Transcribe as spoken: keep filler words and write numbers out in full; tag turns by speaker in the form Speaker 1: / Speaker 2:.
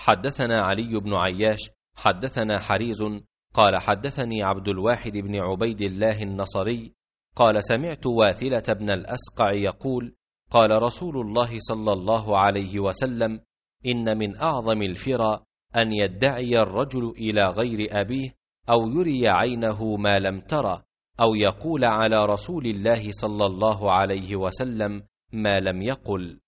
Speaker 1: حدثنا علي بن عياش حدثنا حريز قال حدثني عبد الواحد بن عبيد الله النصري قال سمعت واثلة بن الأسقع يقول قال رسول الله صلى الله عليه وسلم إن من أعظم الفرى أن يدعي الرجل إلى غير أبيه أو يري عينه ما لم تر أو يقول على رسول الله صلى الله عليه وسلم ما لم يقل.